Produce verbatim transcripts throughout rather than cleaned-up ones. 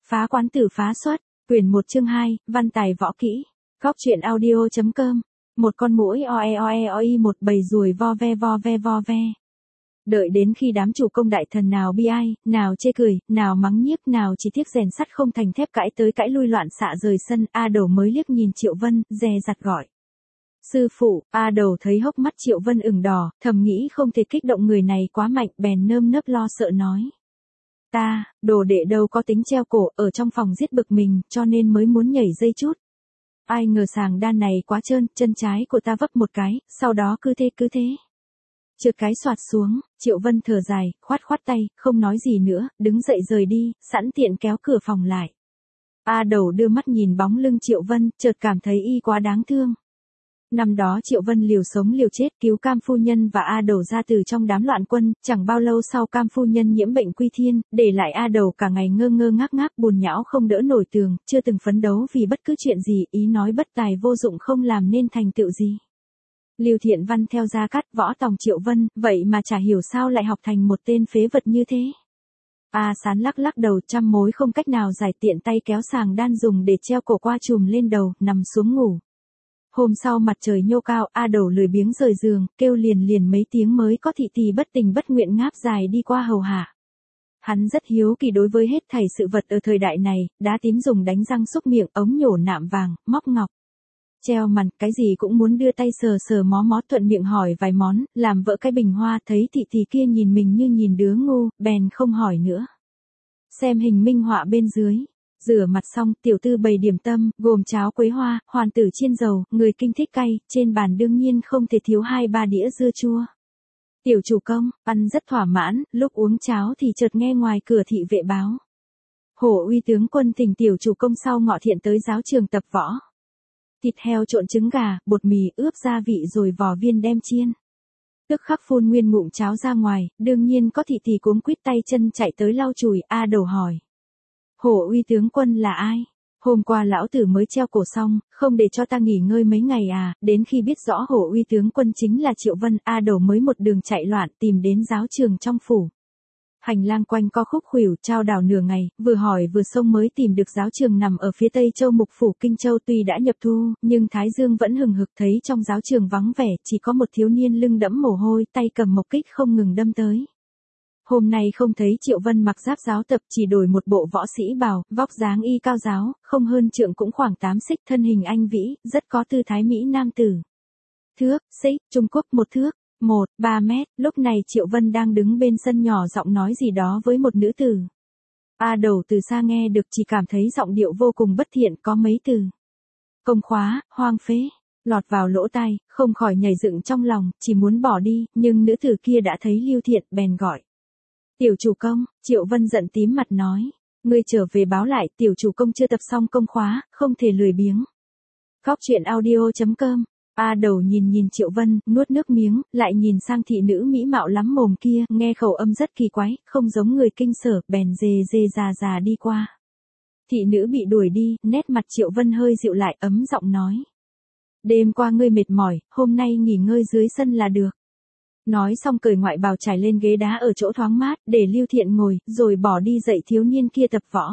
Phá quán tử phá xuất, quyển một chương hai, văn tài võ kỹ. Góc truyện audio.com. Một con muỗi oe oe oi một bầy ruồi vo ve vo ve vo ve. Đợi đến khi đám chủ công đại thần nào bi ai, nào chê cười, nào mắng nhiếc, nào chỉ tiếc rèn sắt không thành thép cãi tới cãi lui loạn xạ rời sân, A Đầu mới liếc nhìn Triệu Vân, dè dặt gọi. Sư phụ. A Đầu thấy hốc mắt Triệu Vân ửng đỏ, thầm nghĩ không thể kích động người này quá mạnh, bèn nơm nớp lo sợ nói. Ta, đồ đệ đâu có tính treo cổ, ở trong phòng giết bực mình, cho nên mới muốn nhảy dây chút. Ai ngờ sàng đan này quá trơn, chân trái của ta vấp một cái, sau đó cứ thế cứ thế. Trượt cái xoạt xuống, Triệu Vân thở dài, khoát khoát tay, không nói gì nữa, đứng dậy rời đi, sẵn tiện kéo cửa phòng lại. A Đầu đưa mắt nhìn bóng lưng Triệu Vân, chợt cảm thấy y quá đáng thương. Năm đó Triệu Vân liều sống liều chết cứu Cam phu nhân và A Đầu ra từ trong đám loạn quân, chẳng bao lâu sau Cam phu nhân nhiễm bệnh quy thiên, để lại A Đầu cả ngày ngơ ngơ ngác ngác buồn nhão không đỡ nổi tường, chưa từng phấn đấu vì bất cứ chuyện gì, ý nói bất tài vô dụng không làm nên thành tựu gì. Lưu Thiện Văn theo Gia Cát võ tòng Triệu Vân, vậy mà chả hiểu sao lại học thành một tên phế vật như thế. A Sán lắc lắc đầu trăm mối không cách nào giải, tiện tay kéo sàng đan dùng để treo cổ qua chùm lên đầu, nằm xuống ngủ. Hôm sau mặt trời nhô cao, A Đầu lười biếng rời giường, kêu liền liền mấy tiếng mới có thị tỳ bất tình bất nguyện ngáp dài đi qua hầu hạ. Hắn rất hiếu kỳ đối với hết thảy sự vật ở thời đại này, đá tím dùng đánh răng xúc miệng, ống nhổ nạm vàng, móc ngọc. Treo màn, cái gì cũng muốn đưa tay sờ sờ mó mó, thuận miệng hỏi vài món, làm vỡ cái bình hoa, thấy thị tỳ kia nhìn mình như nhìn đứa ngu, bèn không hỏi nữa. Xem hình minh họa bên dưới. Rửa mặt xong, tiểu tư bày điểm tâm, gồm cháo quế hoa, hoàn tử chiên dầu, người kinh thích cay, trên bàn đương nhiên không thể thiếu hai ba đĩa dưa chua. Tiểu chủ công, ăn rất thỏa mãn, lúc uống cháo thì chợt nghe ngoài cửa thị vệ báo. Hổ Uy tướng quân thỉnh tiểu chủ công sau ngọ thiện tới giáo trường tập võ. Thịt heo trộn trứng gà, bột mì ướp gia vị rồi vò viên đem chiên. Tức khắc phun nguyên ngụm cháo ra ngoài, đương nhiên có thị tỳ cuống quýt tay chân chạy tới lau chùi. A Đầu hỏi. Hổ Uy tướng quân là ai? Hôm qua lão tử mới treo cổ xong, không để cho ta nghỉ ngơi mấy ngày à, đến khi biết rõ Hổ Uy tướng quân chính là Triệu Vân, A Đầu mới một đường chạy loạn tìm đến giáo trường trong phủ. Hành lang quanh co khúc khuỷu, trao đảo nửa ngày, vừa hỏi vừa xông mới tìm được giáo trường nằm ở phía tây châu mục phủ Kinh Châu. Tuy đã nhập thu, nhưng Thái Dương vẫn hừng hực, thấy trong giáo trường vắng vẻ, chỉ có một thiếu niên lưng đẫm mồ hôi, tay cầm mộc kích không ngừng đâm tới. Hôm nay không thấy Triệu Vân mặc giáp giáo tập, chỉ đổi một bộ võ sĩ bào, vóc dáng y cao giáo, không hơn trượng cũng khoảng tám xích, thân hình anh vĩ, rất có tư thái mỹ nam tử. Thước, xích, Trung Quốc một thước, một, ba mét, lúc này Triệu Vân đang đứng bên sân nhỏ giọng nói gì đó với một nữ tử. A Đầu từ xa nghe được chỉ cảm thấy giọng điệu vô cùng bất thiện, có mấy từ. Công khóa, hoang phế. Lọt vào lỗ tai, không khỏi nhảy dựng trong lòng, chỉ muốn bỏ đi, nhưng nữ tử kia đã thấy Lưu Thiện, bèn gọi. Tiểu chủ công. Triệu Vân giận tím mặt nói. Ngươi trở về báo lại, tiểu chủ công chưa tập xong công khóa, không thể lười biếng. Góc truyện audio.com. A Đầu nhìn nhìn Triệu Vân, nuốt nước miếng, lại nhìn sang thị nữ mỹ mạo lắm mồm kia, nghe khẩu âm rất kỳ quái, không giống người kinh sở, bèn dề dề già già đi qua. Thị nữ bị đuổi đi, nét mặt Triệu Vân hơi dịu lại, ấm giọng nói. Đêm qua ngươi mệt mỏi, hôm nay nghỉ ngơi dưới sân là được. Nói xong cởi ngoại bào trải lên ghế đá ở chỗ thoáng mát, để Lưu Thiện ngồi, rồi bỏ đi dạy thiếu niên kia tập võ.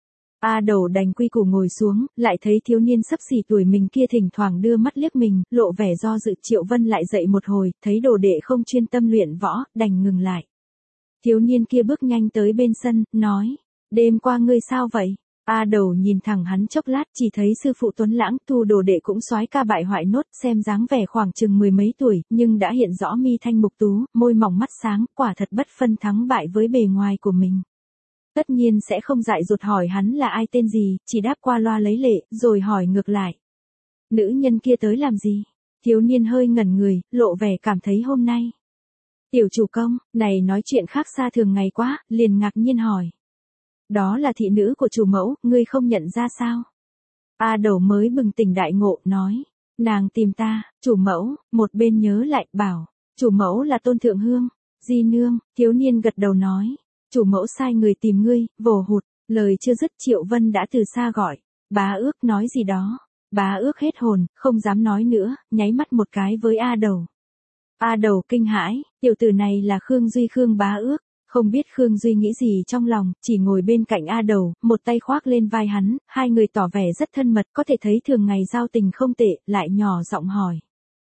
A Đầu đành quy củ ngồi xuống, lại thấy thiếu niên xấp xỉ tuổi mình kia thỉnh thoảng đưa mắt liếc mình, lộ vẻ do dự. Triệu Vân lại dạy một hồi, thấy đồ đệ không chuyên tâm luyện võ, đành ngừng lại. Thiếu niên kia bước nhanh tới bên sân, nói, đêm qua ngươi sao vậy? A Đầu nhìn thẳng hắn chốc lát, chỉ thấy sư phụ tuấn lãng, thu đồ đệ cũng soái ca bại hoại nốt, xem dáng vẻ khoảng chừng mười mấy tuổi, nhưng đã hiện rõ mi thanh mục tú, môi mỏng mắt sáng, quả thật bất phân thắng bại với bề ngoài của mình. Tất nhiên sẽ không dại dột hỏi hắn là ai tên gì, chỉ đáp qua loa lấy lệ, rồi hỏi ngược lại. Nữ nhân kia tới làm gì? Thiếu niên hơi ngẩn người, lộ vẻ cảm thấy hôm nay. Tiểu chủ công, này nói chuyện khác xa thường ngày quá, liền ngạc nhiên hỏi. Đó là thị nữ của chủ mẫu, ngươi không nhận ra sao? A Đầu mới bừng tỉnh đại ngộ, nói. Nàng tìm ta, chủ mẫu, một bên nhớ lại, bảo. Chủ mẫu là Tôn Thượng Hương. Di nương, thiếu niên gật đầu nói. Chủ mẫu sai người tìm ngươi, vồ hụt. Lời chưa dứt Triệu Vân đã từ xa gọi. Bá Ước nói gì đó. Bá Ước hết hồn, không dám nói nữa, nháy mắt một cái với A Đầu. A Đầu kinh hãi, tiểu tử này là Khương Duy Khương Bá Ước. Không biết Khương Duy nghĩ gì trong lòng, chỉ ngồi bên cạnh A Đầu, một tay khoác lên vai hắn, hai người tỏ vẻ rất thân mật, có thể thấy thường ngày giao tình không tệ, lại nhỏ giọng hỏi.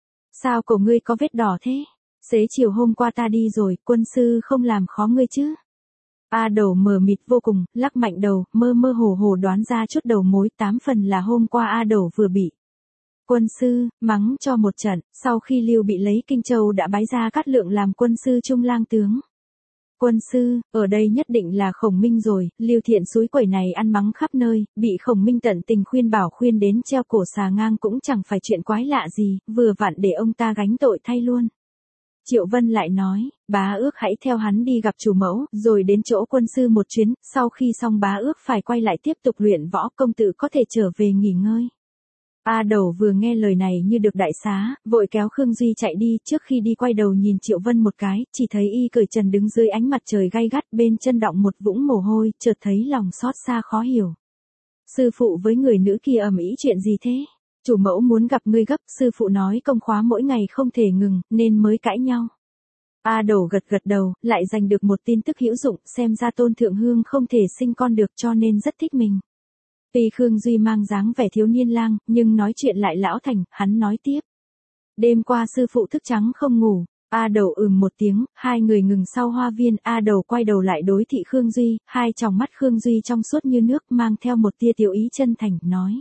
Sao cổ ngươi có vết đỏ thế? Xế chiều hôm qua ta đi rồi, quân sư không làm khó ngươi chứ? A Đầu mờ mịt vô cùng, lắc mạnh đầu, mơ mơ hồ hồ đoán ra chút đầu mối, tám phần là hôm qua A Đầu vừa bị quân sư mắng cho một trận, sau khi Lưu bị lấy Kinh Châu đã bái ra Cát Lượng làm quân sư trung lang tướng. Quân sư, ở đây nhất định là Khổng Minh rồi, Lưu Thiện suối quẩy này ăn mắng khắp nơi, bị Khổng Minh tận tình khuyên bảo khuyên đến treo cổ xà ngang cũng chẳng phải chuyện quái lạ gì, vừa vặn để ông ta gánh tội thay luôn. Triệu Vân lại nói, bá ước hãy theo hắn đi gặp chủ mẫu, rồi đến chỗ quân sư một chuyến, sau khi xong bá ước phải quay lại tiếp tục luyện võ, công tử có thể trở về nghỉ ngơi. A Đầu vừa nghe lời này như được đại xá, vội kéo Khương Duy chạy đi, trước khi đi quay đầu nhìn Triệu Vân một cái, chỉ thấy y cởi trần đứng dưới ánh mặt trời gay gắt, bên chân đọng một vũng mồ hôi, chợt thấy lòng xót xa khó hiểu. Sư phụ với người nữ kia ầm ĩ chuyện gì thế? Chủ mẫu muốn gặp ngươi gấp, sư phụ nói công khóa mỗi ngày không thể ngừng, nên mới cãi nhau. A Đầu gật gật đầu, lại giành được một tin tức hữu dụng, xem ra Tôn Thượng Hương không thể sinh con được cho nên rất thích mình. Tuy Khương Duy mang dáng vẻ thiếu niên lang, nhưng nói chuyện lại lão thành, hắn nói tiếp. Đêm qua sư phụ thức trắng không ngủ, A Đầu ừm một tiếng, hai người ngừng sau hoa viên, A Đầu quay đầu lại đối thị Khương Duy, hai tròng mắt Khương Duy trong suốt như nước mang theo một tia tiểu ý chân thành, nói.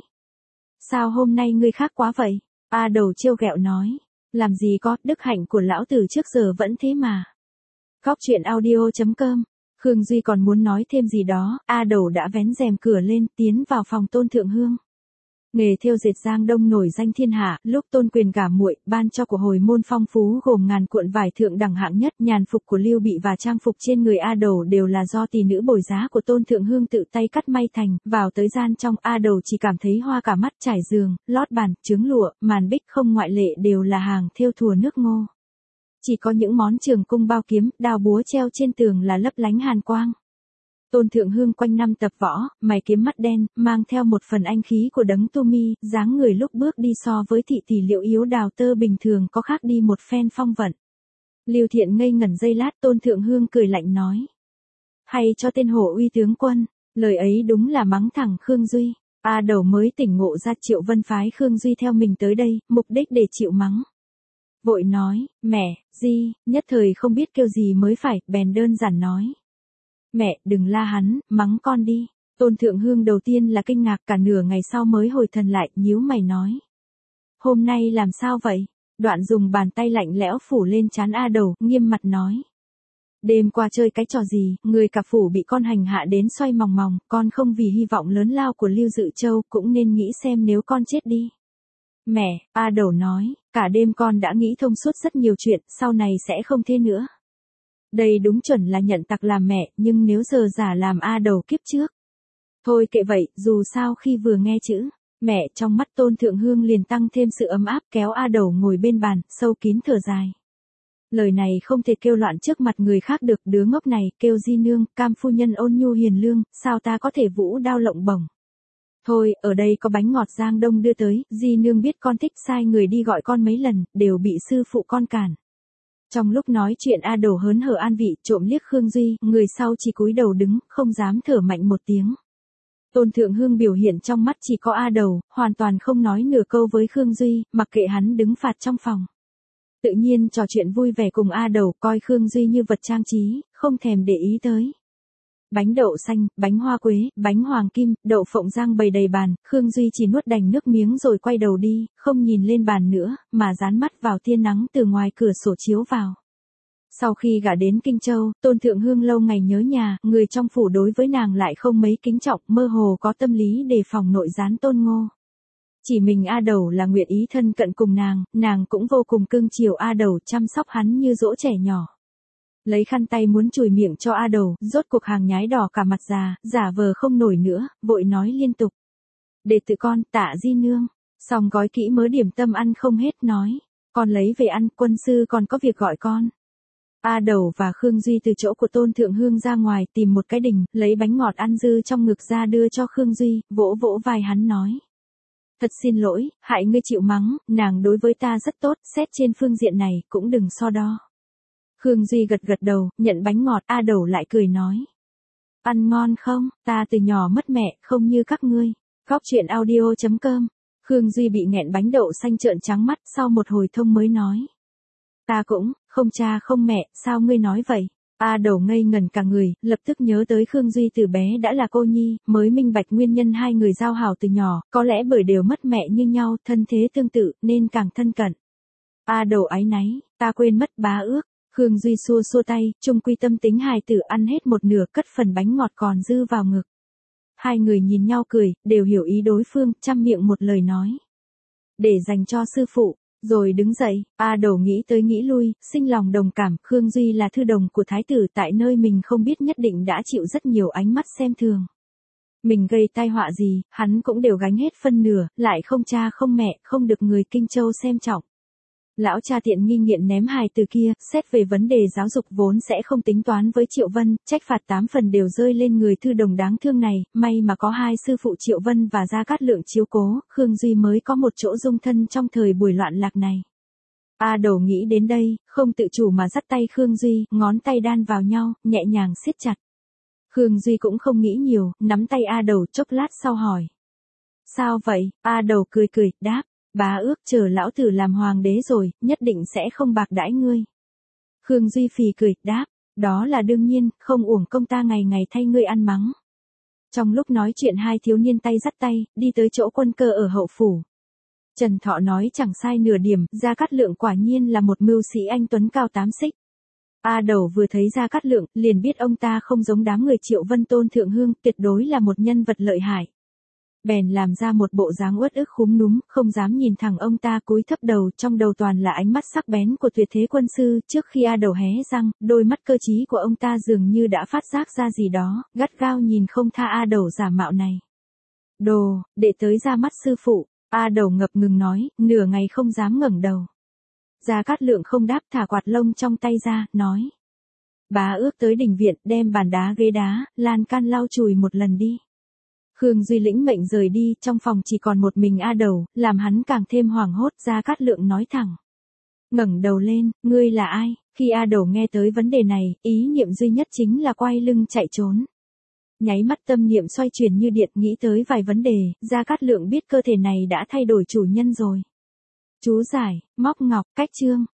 Sao hôm nay ngươi khác quá vậy? A Đầu trêu ghẹo nói. Làm gì có, đức hạnh của lão tử trước giờ vẫn thế mà. Góc truyện audio chấm com. Khương Duy còn muốn nói thêm gì đó, A Đầu đã vén rèm cửa lên, tiến vào phòng Tôn Thượng Hương. Nghề thêu dệt Giang Đông nổi danh thiên hạ, lúc Tôn Quyền gả muội, ban cho của hồi môn phong phú gồm ngàn cuộn vải thượng đẳng hạng nhất, nhàn phục của Lưu Bị và trang phục trên người A Đầu đều là do tỷ nữ bồi giá của Tôn Thượng Hương tự tay cắt may thành, vào tới gian trong, A Đầu chỉ cảm thấy hoa cả mắt, trải giường, lót bàn, trứng lụa, màn bích không ngoại lệ đều là hàng thêu thùa nước Ngô. Chỉ có những món trường cung bao kiếm, đao búa treo trên tường là lấp lánh hàn quang. Tôn Thượng Hương quanh năm tập võ, mày kiếm mắt đen, mang theo một phần anh khí của đấng tu mi, dáng người lúc bước đi so với thị tỷ Liệu Yếu đào tơ bình thường có khác đi một phen phong vận. Lưu Thiện ngây ngẩn giây lát, Tôn Thượng Hương cười lạnh nói. Hay cho tên hổ uy tướng quân, lời ấy đúng là mắng thẳng Khương Duy. A Đầu mới tỉnh ngộ ra Triệu Vân phái Khương Duy theo mình tới đây, mục đích để chịu mắng. Vội nói, mẹ, Di, nhất thời không biết kêu gì mới phải, bèn đơn giản nói. Mẹ, đừng la hắn, mắng con đi. Tôn Thượng Hương đầu tiên là kinh ngạc, cả nửa ngày sau mới hồi thần lại, nhíu mày nói. Hôm nay làm sao vậy? Đoạn dùng bàn tay lạnh lẽo phủ lên trán A Đầu, nghiêm mặt nói. Đêm qua chơi cái trò gì, người cả phủ bị con hành hạ đến xoay mòng mòng, con không vì hy vọng lớn lao của Lưu Dự Châu cũng nên nghĩ xem nếu con chết đi. Mẹ, A Đầu nói, cả đêm con đã nghĩ thông suốt rất nhiều chuyện, sau này sẽ không thế nữa. Đây đúng chuẩn là nhận tặc làm mẹ, nhưng nếu giờ giả làm A Đầu kiếp trước. Thôi kệ vậy, dù sao khi vừa nghe chữ mẹ trong mắt Tôn Thượng Hương liền tăng thêm sự ấm áp, kéo A Đầu ngồi bên bàn, sâu kín thở dài. Lời này không thể kêu loạn trước mặt người khác được, đứa ngốc này, kêu Di nương, Cam phu nhân ôn nhu hiền lương, sao ta có thể vũ đao lộng bổng. Thôi, ở đây có bánh ngọt Giang Đông đưa tới, Di nương biết con thích, sai người đi gọi con mấy lần, đều bị sư phụ con cản. Trong lúc nói chuyện A Đầu hớn hở an vị, trộm liếc Khương Duy, người sau chỉ cúi đầu đứng, không dám thở mạnh một tiếng. Tôn Thượng Hương biểu hiện trong mắt chỉ có A Đầu, hoàn toàn không nói nửa câu với Khương Duy, mặc kệ hắn đứng phạt trong phòng. Tự nhiên trò chuyện vui vẻ cùng A Đầu, coi Khương Duy như vật trang trí, không thèm để ý tới. Bánh đậu xanh, bánh hoa quế, bánh hoàng kim, đậu phộng rang bày đầy bàn, Khương Duy chỉ nuốt đành nước miếng rồi quay đầu đi, không nhìn lên bàn nữa, mà dán mắt vào tia nắng từ ngoài cửa sổ chiếu vào. Sau khi gả đến Kinh Châu, Tôn Thượng Hương lâu ngày nhớ nhà, người trong phủ đối với nàng lại không mấy kính trọng, mơ hồ có tâm lý đề phòng nội gián Tôn Ngô. Chỉ mình A Đầu là nguyện ý thân cận cùng nàng, nàng cũng vô cùng cưng chiều A Đầu, chăm sóc hắn như dỗ trẻ nhỏ. Lấy khăn tay muốn chùi miệng cho A Đầu, rốt cuộc hàng nhái đỏ cả mặt già, giả vờ không nổi nữa, vội nói liên tục. Để tự con, tạ Di nương. Xong gói kỹ mớ điểm tâm ăn không hết, nói. Con lấy về ăn, quân sư còn có việc gọi con. A Đầu và Khương Duy từ chỗ của Tôn Thượng Hương ra ngoài, tìm một cái đình, lấy bánh ngọt ăn dư trong ngực ra đưa cho Khương Duy, vỗ vỗ vai hắn nói. Thật xin lỗi, hại ngươi chịu mắng, nàng đối với ta rất tốt, xét trên phương diện này, cũng đừng so đo. Khương Duy gật gật đầu, nhận bánh ngọt, A Đẩu lại cười nói. Ăn ngon không, ta từ nhỏ mất mẹ, không như các ngươi. Cóc truyện audio chấm com. Khương Duy bị nghẹn bánh đậu xanh trợn trắng mắt, sau một hồi thông mới nói. Ta cũng, không cha không mẹ, sao ngươi nói vậy? A Đẩu ngây ngẩn cả người, lập tức nhớ tới Khương Duy từ bé đã là cô nhi, mới minh bạch nguyên nhân hai người giao hảo từ nhỏ, có lẽ bởi đều mất mẹ như nhau, thân thế tương tự, nên càng thân cận. A Đẩu áy náy, ta quên mất bá ước. Khương Duy xua xua tay, trung quy tâm tính hài tử ăn hết một nửa, cất phần bánh ngọt còn dư vào ngực. Hai người nhìn nhau cười, đều hiểu ý đối phương, chăm miệng một lời nói. Để dành cho sư phụ, rồi đứng dậy, A Đẩu nghĩ tới nghĩ lui, sinh lòng đồng cảm, Khương Duy là thư đồng của thái tử tại nơi mình không biết nhất định đã chịu rất nhiều ánh mắt xem thường. Mình gây tai họa gì, hắn cũng đều gánh hết phân nửa, lại không cha không mẹ, không được người Kinh Châu xem trọng. Lão cha tiện nghi nghiện ném hài từ kia, xét về vấn đề giáo dục vốn sẽ không tính toán với Triệu Vân, trách phạt tám phần đều rơi lên người thư đồng đáng thương này, may mà có hai sư phụ Triệu Vân và Gia Cát Lượng chiếu cố, Khương Duy mới có một chỗ dung thân trong thời buổi loạn lạc này. A Đẩu nghĩ đến đây, không tự chủ mà dắt tay Khương Duy, ngón tay đan vào nhau, nhẹ nhàng siết chặt. Khương Duy cũng không nghĩ nhiều, nắm tay A Đẩu chốc lát sau hỏi. Sao vậy? A Đẩu cười cười, đáp. Bá ước chờ lão tử làm hoàng đế rồi, nhất định sẽ không bạc đãi ngươi. Khương Duy phì cười, đáp, đó là đương nhiên, không uổng công ta ngày ngày thay ngươi ăn mắng. Trong lúc nói chuyện hai thiếu niên tay dắt tay, đi tới chỗ quân cơ ở hậu phủ. Trần Thọ nói chẳng sai nửa điểm, Gia Cát Lượng quả nhiên là một mưu sĩ anh tuấn cao tám xích. A Đẩu vừa thấy Gia Cát Lượng, liền biết ông ta không giống đám người Triệu Vân Tôn thượng hương, tuyệt đối là một nhân vật lợi hại. Bèn làm ra một bộ dáng uất ức khúm núm, không dám nhìn thẳng ông ta, cúi thấp đầu, trong đầu toàn là ánh mắt sắc bén của tuyệt thế quân sư, trước khi A Đẩu hé răng, đôi mắt cơ trí của ông ta dường như đã phát giác ra gì đó, gắt gao nhìn không tha A Đẩu giả mạo này. Đồ, để tới ra mắt sư phụ, A Đẩu ngập ngừng nói, nửa ngày không dám ngẩng đầu. Gia Cát Lượng không đáp, thả quạt lông trong tay ra, nói. Bá ước tới đình viện, đem bàn đá ghế đá, lan can lau chùi một lần đi. Khương Duy lĩnh mệnh rời đi, trong phòng chỉ còn một mình A Đẩu, làm hắn càng thêm hoảng hốt. Gia Cát Lượng nói thẳng. Ngẩng đầu lên, ngươi là ai? Khi A Đẩu nghe tới vấn đề này, ý niệm duy nhất chính là quay lưng chạy trốn. Nháy mắt tâm niệm xoay chuyển như điện, nghĩ tới vài vấn đề, Gia Cát Lượng biết cơ thể này đã thay đổi chủ nhân rồi. Chú giải, móc ngọc, cách chương.